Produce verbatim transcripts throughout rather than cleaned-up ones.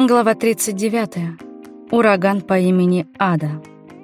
Глава тридцать девятая. Ураган по имени Ада.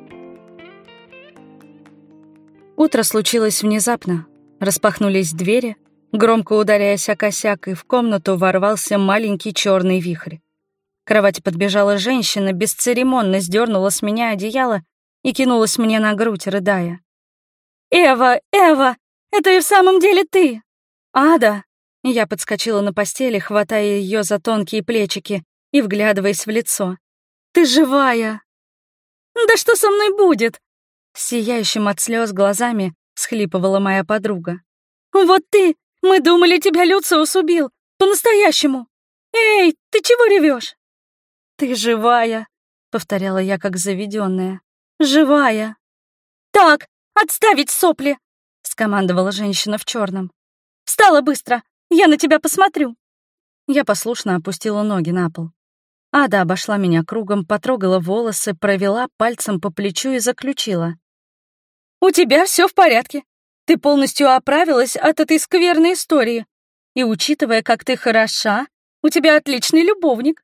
Утро случилось внезапно. Распахнулись двери, громко ударяясь о косяк, и в комнату ворвался маленький черный вихрь. К кровати подбежала женщина, бесцеремонно сдернула с меня одеяло и кинулась мне на грудь, рыдая. «Эва, Эва, это и в самом деле ты!» «Ада!» Я подскочила на постели, хватая ее за тонкие плечики и вглядываясь в лицо. «Ты живая!» «Да что со мной будет?» Сияющим от слез глазами всхлипывала моя подруга. «Вот ты! Мы думали, тебя Люциус убил! По-настоящему! Эй, ты чего ревешь?» «Ты живая!» — повторяла я как заведенная. «Живая!» «Так, отставить сопли!» — скомандовала женщина в черном. «Встала быстро! Я на тебя посмотрю!» Я послушно опустила ноги на пол. Ада обошла меня кругом, потрогала волосы, провела пальцем по плечу и заключила. «У тебя все в порядке. Ты полностью оправилась от этой скверной истории. И, учитывая, как ты хороша, у тебя отличный любовник».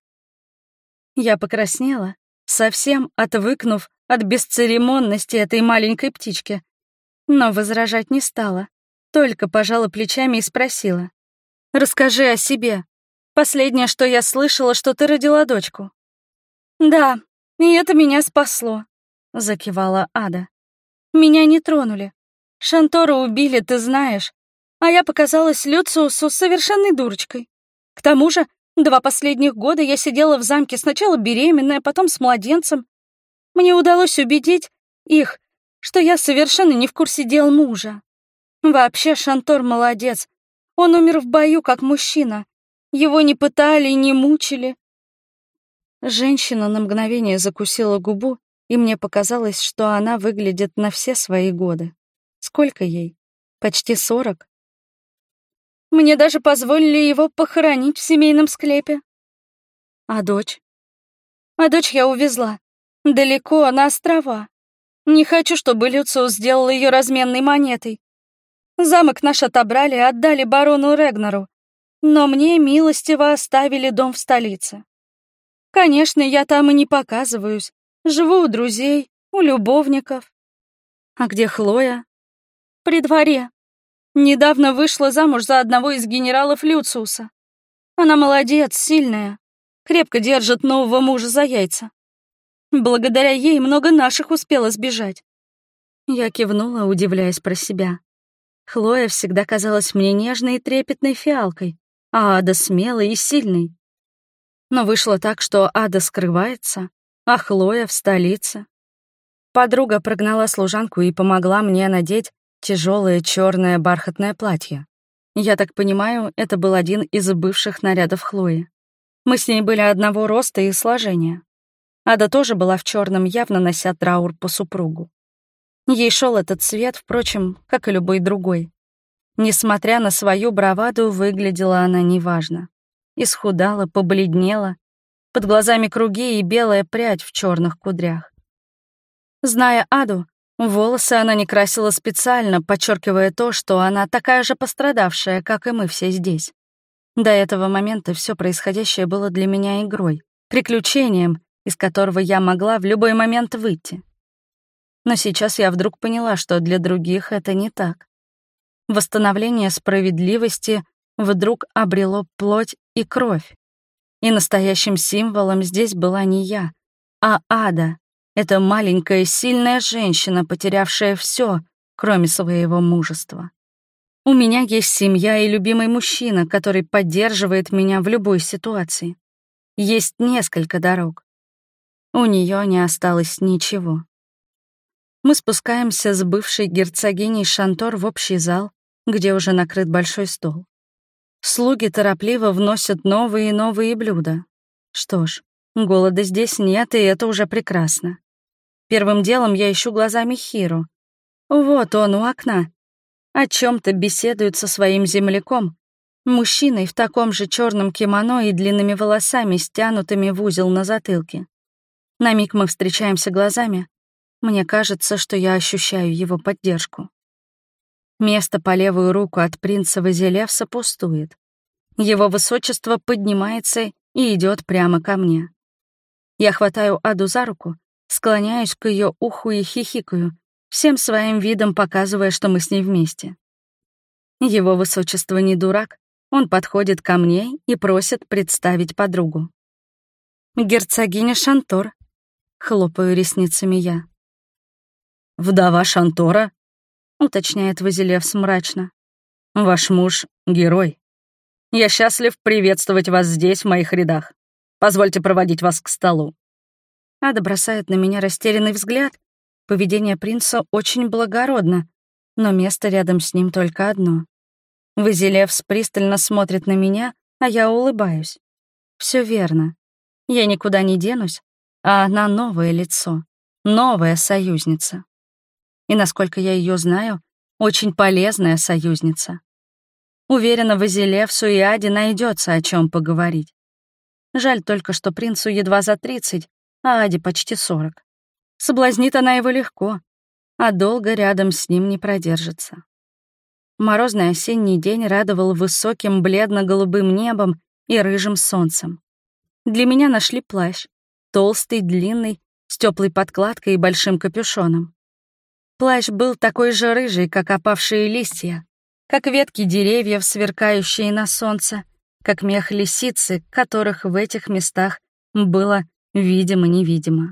Я покраснела, совсем отвыкнув от бесцеремонности этой маленькой птички. Но возражать не стала, только пожала плечами и спросила. «Расскажи о себе. Последнее, что я слышала, что ты родила дочку». «Да, и это меня спасло», — закивала Ада. «Меня не тронули. Шантора убили, ты знаешь, а я показалась Люциусу совершенной дурочкой. К тому же, два последних года я сидела в замке сначала беременная, потом с младенцем. Мне удалось убедить их, что я совершенно не в курсе дел мужа. Вообще, Шантор молодец. Он умер в бою как мужчина. Его не пытали и не мучили». Женщина на мгновение закусила губу, и мне показалось, что она выглядит на все свои годы. Сколько ей? Почти сорок? Мне даже позволили его похоронить в семейном склепе. А дочь? А дочь я увезла. Далеко, на острова. Не хочу, чтобы Люциус сделал ее разменной монетой. Замок наш отобрали и отдали барону Регнару, но мне милостиво оставили дом в столице. Конечно, я там и не показываюсь. Живу у друзей, у любовников. А где Хлоя? При дворе. Недавно вышла замуж за одного из генералов Люциуса. Она молодец, сильная, крепко держит нового мужа за яйца. Благодаря ей много наших успело сбежать. Я кивнула, удивляясь про себя. Хлоя всегда казалась мне нежной и трепетной фиалкой, а Ада смелой и сильной. Но вышло так, что Ада скрывается, а Хлоя в столице. Подруга прогнала служанку и помогла мне надеть тяжелое черное бархатное платье. Я так понимаю, это был один из бывших нарядов Хлои. Мы с ней были одного роста и сложения. Ада тоже была в черном, явно нося траур по супругу. Ей шел этот цвет, впрочем, как и любой другой. Несмотря на свою браваду, выглядела она неважно. Исхудала, побледнела, под глазами круги и белая прядь в черных кудрях. Зная Аду, волосы она не красила специально, подчеркивая то, что она такая же пострадавшая, как и мы все здесь. До этого момента все происходящее было для меня игрой, приключением, из которого я могла в любой момент выйти. Но сейчас я вдруг поняла, что для других это не так. Восстановление справедливости вдруг обрело плоть и кровь. И настоящим символом здесь была не я, а Ада, эта маленькая сильная женщина, потерявшая все, кроме своего мужества. У меня есть семья и любимый мужчина, который поддерживает меня в любой ситуации. Есть несколько дорог. У нее не осталось ничего. Мы спускаемся с бывшей герцогиней Шантор в общий зал, где уже накрыт большой стол. Слуги торопливо вносят новые и новые блюда. Что ж, голода здесь нет, и это уже прекрасно. Первым делом я ищу глазами Хиру. Вот он у окна. О чем-то беседует со своим земляком, мужчиной в таком же черном кимоно и длинными волосами, стянутыми в узел на затылке. На миг мы встречаемся глазами. Мне кажется, что я ощущаю его поддержку. Место по левую руку от принца Вазилевса пустует. Его высочество поднимается и идет прямо ко мне. Я хватаю Аду за руку, склоняюсь к ее уху и хихикаю, всем своим видом показывая, что мы с ней вместе. Его высочество не дурак, он подходит ко мне и просит представить подругу. «Герцогиня Шантор», — хлопаю ресницами я. «Вдова Шантора?» — уточняет Вазилевс мрачно. «Ваш муж — герой. Я счастлив приветствовать вас здесь, в моих рядах. Позвольте проводить вас к столу». Ада бросает на меня растерянный взгляд. Поведение принца очень благородно, но место рядом с ним только одно. Вазилевс пристально смотрит на меня, а я улыбаюсь. Все верно. Я никуда не денусь, а она новое лицо, новая союзница. И, насколько я ее знаю, очень полезная союзница. Уверена, Вазилевсу и Аде найдется о чем поговорить. Жаль только, что принцу едва за тридцать, а Аде почти сорок. Соблазнит она его легко, а долго рядом с ним не продержится. Морозный осенний день радовал высоким бледно-голубым небом и рыжим солнцем. Для меня нашли плащ, толстый, длинный, с теплой подкладкой и большим капюшоном. Плащ был такой же рыжий, как опавшие листья, как ветки деревьев, сверкающие на солнце, как мех лисицы, которых в этих местах было видимо-невидимо.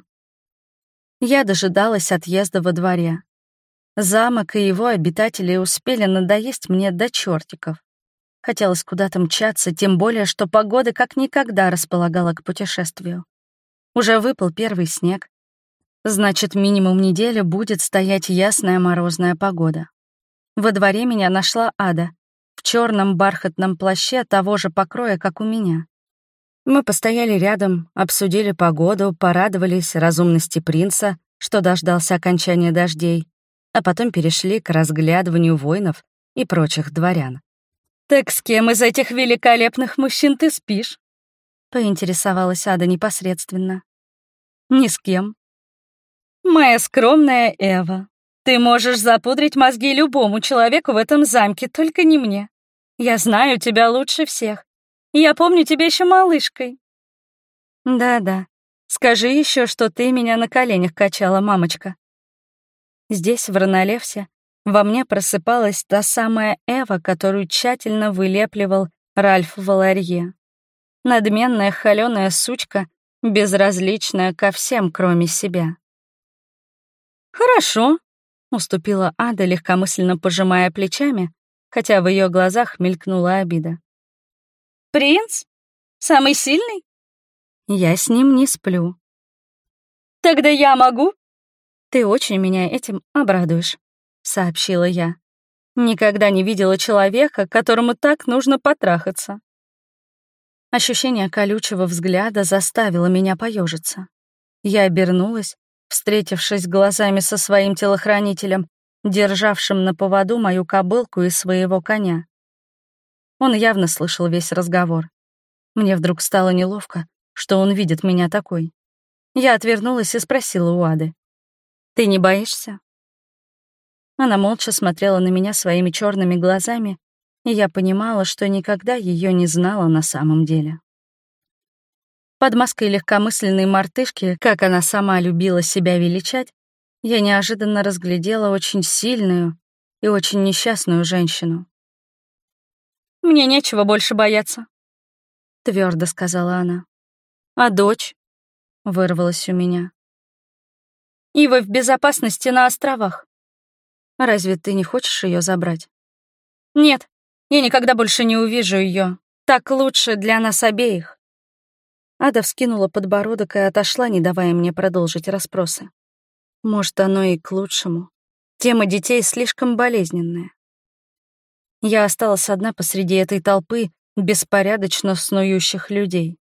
Я дожидалась отъезда во дворе. Замок и его обитатели успели надоесть мне до чертиков. Хотелось куда-то мчаться, тем более, что погода как никогда располагала к путешествию. Уже выпал первый снег. Значит, минимум неделю будет стоять ясная морозная погода. Во дворе меня нашла Ада в черном бархатном плаще того же покроя, как у меня. Мы постояли рядом, обсудили погоду, порадовались разумности принца, что дождался окончания дождей, а потом перешли к разглядыванию воинов и прочих дворян. «Так с кем из этих великолепных мужчин ты спишь?» — поинтересовалась Ада непосредственно. «Ни с кем». «Моя скромная Эва, ты можешь запудрить мозги любому человеку в этом замке, только не мне. Я знаю тебя лучше всех. Я помню тебя еще малышкой». «Да-да, скажи еще, что ты меня на коленях качала, мамочка». Здесь, в Ранолевсе, во мне просыпалась та самая Эва, которую тщательно вылепливал Ральф Валарье. Надменная холёная сучка, безразличная ко всем, кроме себя. «Хорошо», — уступила Ада, легкомысленно пожимая плечами, хотя в ее глазах мелькнула обида. «Принц? Самый сильный?» «Я с ним не сплю». «Тогда я могу?» «Ты очень меня этим обрадуешь», — сообщила я. «Никогда не видела человека, которому так нужно потрахаться». Ощущение колючего взгляда заставило меня поежиться. Я обернулась, встретившись глазами со своим телохранителем, державшим на поводу мою кобылку и своего коня. Он явно слышал весь разговор. Мне вдруг стало неловко, что он видит меня такой. Я отвернулась и спросила у Ады: «Ты не боишься?» Она молча смотрела на меня своими черными глазами, и я понимала, что никогда ее не знала на самом деле. Под маской легкомысленной мартышки, как она сама любила себя величать, я неожиданно разглядела очень сильную и очень несчастную женщину. «Мне нечего больше бояться», — твердо сказала она. «А дочь?» — вырвалась у меня. «Ива в безопасности на островах. Разве ты не хочешь ее забрать?» «Нет, я никогда больше не увижу ее. Так лучше для нас обеих». Ада вскинула подбородок и отошла, не давая мне продолжить расспросы. Может, оно и к лучшему. Тема детей слишком болезненная. Я осталась одна посреди этой толпы беспорядочно снующих людей.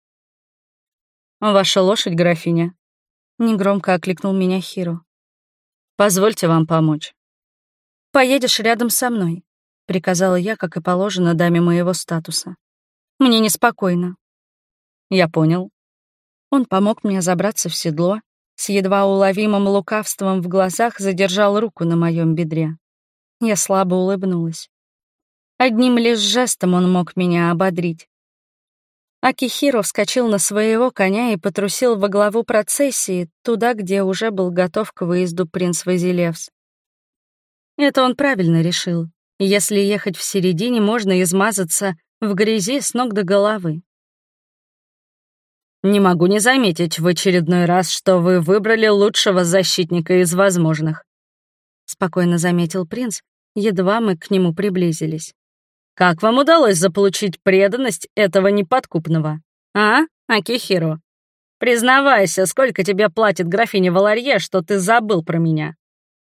«Ваша лошадь, графиня?» — негромко окликнул меня Хиро. «Позвольте вам помочь». «Поедешь рядом со мной», — приказала я, как и положено даме моего статуса. «Мне неспокойно». «Я понял». Он помог мне забраться в седло, с едва уловимым лукавством в глазах задержал руку на моем бедре. Я слабо улыбнулась. Одним лишь жестом он мог меня ободрить. Акихиро вскочил на своего коня и потрусил во главу процессии, туда, где уже был готов к выезду принц Вазилевс. Это он правильно решил. Если ехать в середине, можно измазаться в грязи с ног до головы. «Не могу не заметить в очередной раз, что вы выбрали лучшего защитника из возможных», — спокойно заметил принц, едва мы к нему приблизились. «Как вам удалось заполучить преданность этого неподкупного? А, Акихиро? Признавайся, сколько тебе платит графиня Валарье, что ты забыл про меня?»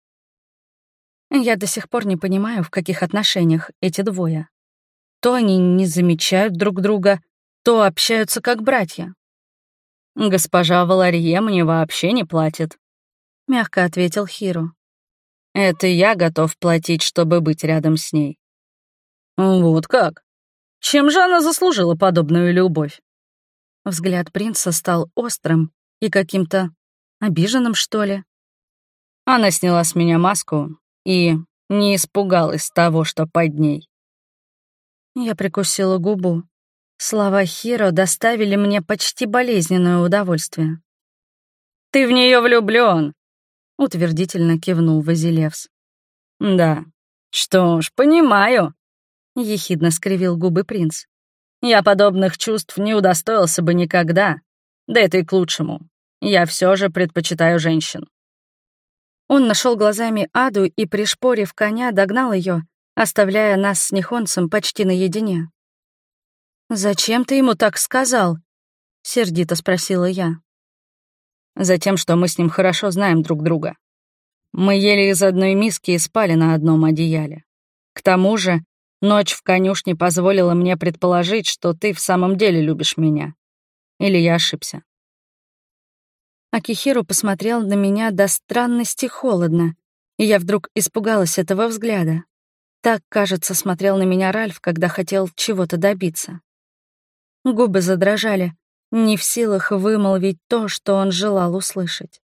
Я до сих пор не понимаю, в каких отношениях эти двое. То они не замечают друг друга, то общаются как братья. «Госпожа Валарье мне вообще не платит», — мягко ответил Хиро. «Это я готов платить, чтобы быть рядом с ней». «Вот как? Чем же она заслужила подобную любовь?» Взгляд принца стал острым и каким-то обиженным, что ли. Она сняла с меня маску и не испугалась того, что под ней. Я прикусила губу. Слова Хиро доставили мне почти болезненное удовольствие. «Ты в нее влюблён», — утвердительно кивнул Вазилевс. «Да, что ж, понимаю», — ехидно скривил губы принц. «Я подобных чувств не удостоился бы никогда. Да это и к лучшему. Я все же предпочитаю женщин». Он нашел глазами Аду и, пришпорив коня, догнал ее, оставляя нас с Нихонцем почти наедине. «Зачем ты ему так сказал?» — сердито спросила я. «Затем, что мы с ним хорошо знаем друг друга. Мы ели из одной миски и спали на одном одеяле. К тому же, ночь в конюшне позволила мне предположить, что ты в самом деле любишь меня. Или я ошибся?» Акихиро посмотрел на меня до странности холодно, и я вдруг испугалась этого взгляда. Так, кажется, смотрел на меня Ральф, когда хотел чего-то добиться. Губы задрожали, не в силах вымолвить то, что он желал услышать.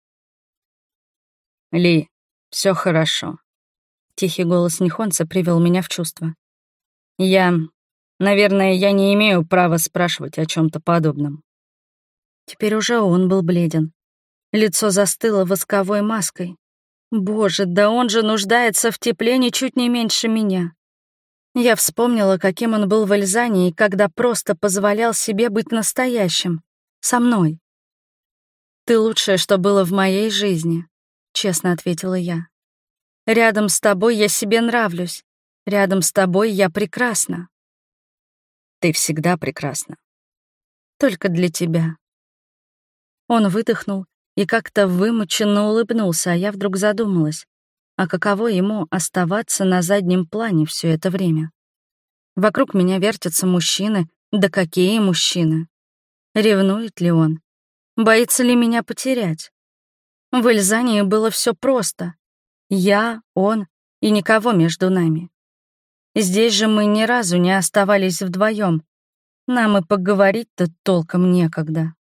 «Ли, все хорошо», — тихий голос Нихонца привел меня в чувство. «Я... Наверное, я не имею права спрашивать о чем то подобном». Теперь уже он был бледен. Лицо застыло восковой маской. Боже, да он же нуждается в тепле ничуть не меньше меня. Я вспомнила, каким он был в Эльзании, когда просто позволял себе быть настоящим. Со мной. «Ты лучшее, что было в моей жизни», — честно ответила я. «Рядом с тобой я себе нравлюсь. Рядом с тобой я прекрасна». «Ты всегда прекрасна. Только для тебя». Он выдохнул и как-то вымученно улыбнулся, а я вдруг задумалась, а каково ему оставаться на заднем плане все это время? Вокруг меня вертятся мужчины, да какие мужчины? Ревнует ли он? Боится ли меня потерять? В Эльзании было все просто. Я, он и никого между нами. Здесь же мы ни разу не оставались вдвоем. Нам и поговорить-то толком некогда.